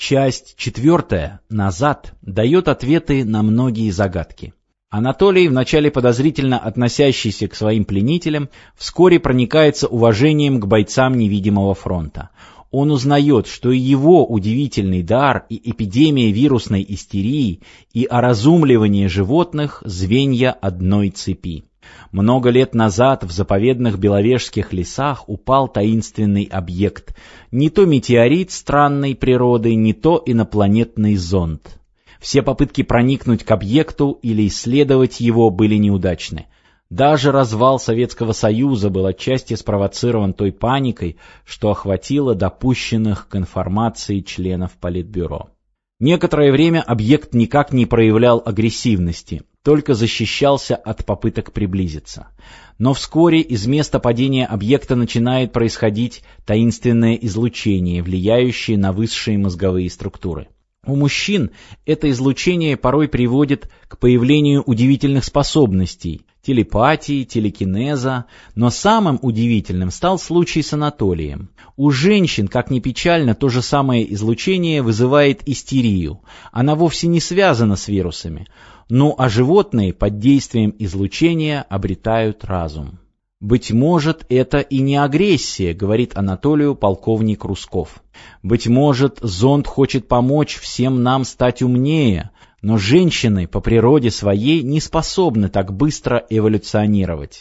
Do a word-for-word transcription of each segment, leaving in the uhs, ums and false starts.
Часть четвертая, «Назад», дает ответы на многие загадки. Анатолий, вначале подозрительно относящийся к своим пленителям, вскоре проникается уважением к бойцам невидимого фронта. Он узнает, что и его удивительный дар, и эпидемия вирусной истерии, и оразумливание животных – звенья одной цепи. Много лет назад в заповедных беловежских лесах упал таинственный объект. Не то метеорит странной природы, не то инопланетный зонд. Все попытки проникнуть к объекту или исследовать его были неудачны. Даже развал Советского Союза был отчасти спровоцирован той паникой, что охватило допущенных к информации членов Политбюро. Некоторое время объект никак не проявлял агрессивности, только защищался от попыток приблизиться. Но вскоре из места падения объекта начинает происходить таинственное излучение, влияющее на высшие мозговые структуры. У мужчин это излучение порой приводит к появлению удивительных способностей – телепатии, телекинеза, но самым удивительным стал случай с Анатолием. У женщин, как ни печально, то же самое излучение вызывает истерию. Она вовсе не связана с вирусами. Ну а животные под действием излучения обретают разум. «Быть может, это и не агрессия», — говорит Анатолию полковник Русков. «Быть может, зонд хочет помочь всем нам стать умнее, но женщины по природе своей не способны так быстро эволюционировать.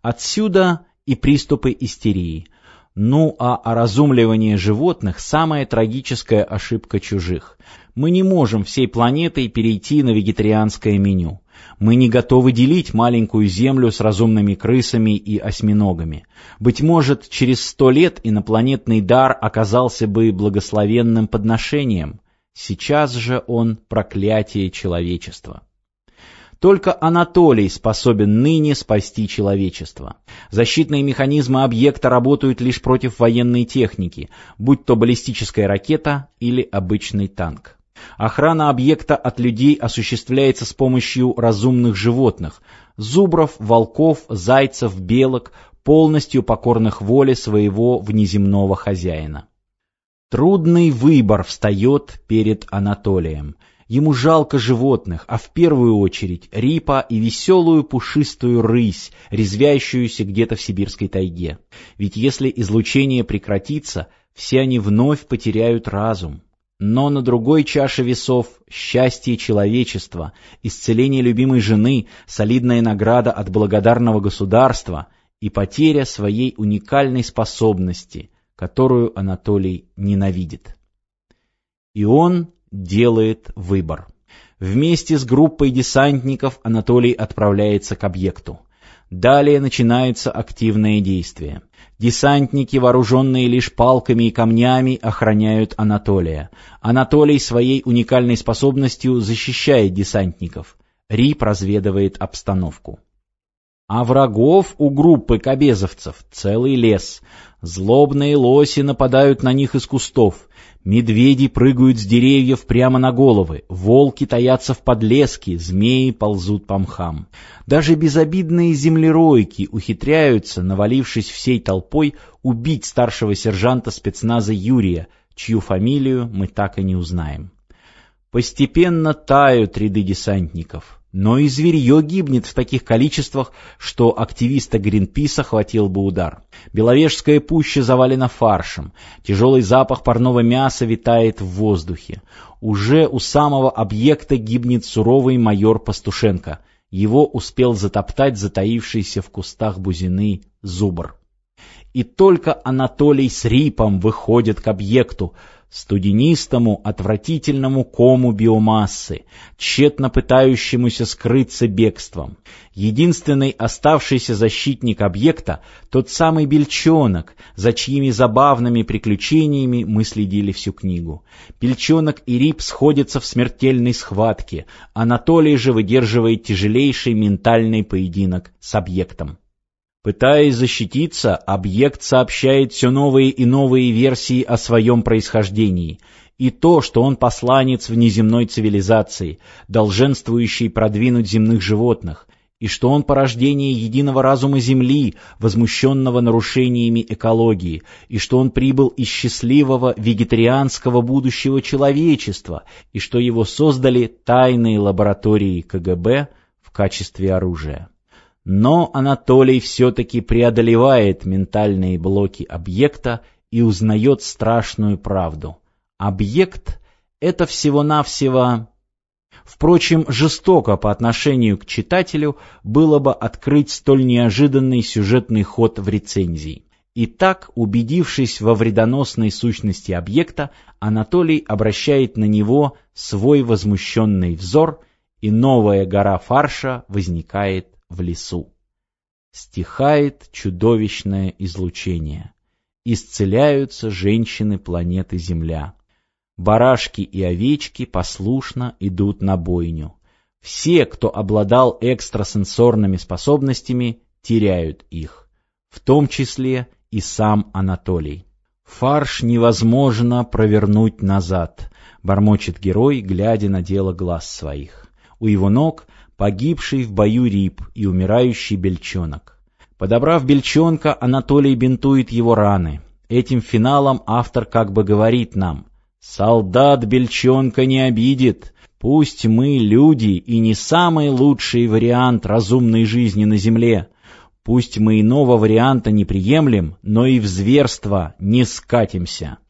Отсюда и приступы истерии. Ну а оразумливание животных – самая трагическая ошибка чужих. Мы не можем всей планетой перейти на вегетарианское меню. Мы не готовы делить маленькую землю с разумными крысами и осьминогами. Быть может, через сто лет инопланетный дар оказался бы благословенным подношением. Сейчас же он проклятие человечества». Только Анатолий способен ныне спасти человечество. Защитные механизмы объекта работают лишь против военной техники, будь то баллистическая ракета или обычный танк. Охрана объекта от людей осуществляется с помощью разумных животных – зубров, волков, зайцев, белок, полностью покорных воле своего внеземного хозяина. Трудный выбор встает перед Анатолием. Ему жалко животных, а в первую очередь рипа и веселую пушистую рысь, резвящуюся где-то в сибирской тайге. Ведь если излучение прекратится, все они вновь потеряют разум. Но на другой чаше весов счастье человечества, исцеление любимой жены, солидная награда от благодарного государства и потеря своей уникальной способности, которую Анатолий ненавидит. И он делает выбор. Вместе с группой десантников Анатолий отправляется к объекту. Далее начинается активное действие. Десантники, вооруженные лишь палками и камнями, охраняют Анатолия. Анатолий своей уникальной способностью защищает десантников. Рип разведывает обстановку. А врагов у группы кабезовцев целый лес. Злобные лоси нападают на них из кустов. Медведи прыгают с деревьев прямо на головы, волки таятся в подлеске, змеи ползут по мхам. Даже безобидные землеройки ухитряются, навалившись всей толпой, убить старшего сержанта спецназа Юрия, чью фамилию мы так и не узнаем. Постепенно тают ряды десантников. Но и зверье гибнет в таких количествах, что активиста Гринписа хватил бы удар. Беловежская пуща завалена фаршем. Тяжелый запах парного мяса витает в воздухе. Уже у самого объекта гибнет суровый майор Пастушенко. Его успел затоптать затаившийся в кустах бузины зубр. И только Анатолий с рипом выходит к объекту, студенистому, отвратительному кому биомассы, тщетно пытающемуся скрыться бегством. Единственный оставшийся защитник объекта — тот самый Бельчонок, за чьими забавными приключениями мы следили всю книгу. Бельчонок и Рип сходятся в смертельной схватке, Анатолий же выдерживает тяжелейший ментальный поединок с объектом. Пытаясь защититься, объект сообщает все новые и новые версии о своем происхождении. И то, что он посланец внеземной цивилизации, долженствующий продвинуть земных животных, и что он порождение единого разума Земли, возмущенного нарушениями экологии, и что он прибыл из счастливого вегетарианского будущего человечества, и что его создали тайные лаборатории ка гэ бэ в качестве оружия. Но Анатолий все-таки преодолевает ментальные блоки объекта и узнает страшную правду. Объект — это всего-навсего... Впрочем, жестоко по отношению к читателю было бы открыть столь неожиданный сюжетный ход в рецензии. Итак, убедившись во вредоносной сущности объекта, Анатолий обращает на него свой возмущенный взор, и новая гора фарша возникает в лесу. Стихает чудовищное излучение. Исцеляются женщины планеты Земля. Барашки и овечки послушно идут на бойню. Все, кто обладал экстрасенсорными способностями, теряют их, в том числе и сам Анатолий. «Фарш невозможно провернуть назад», — бормочет герой, глядя на дело глаз своих. У его ног погибший в бою Рип и умирающий Бельчонок. Подобрав Бельчонка, Анатолий бинтует его раны. Этим финалом автор как бы говорит нам: «Солдат Бельчонка не обидит. Пусть мы, люди, и не самый лучший вариант разумной жизни на земле. Пусть мы иного варианта не приемлем, но и в зверство не скатимся».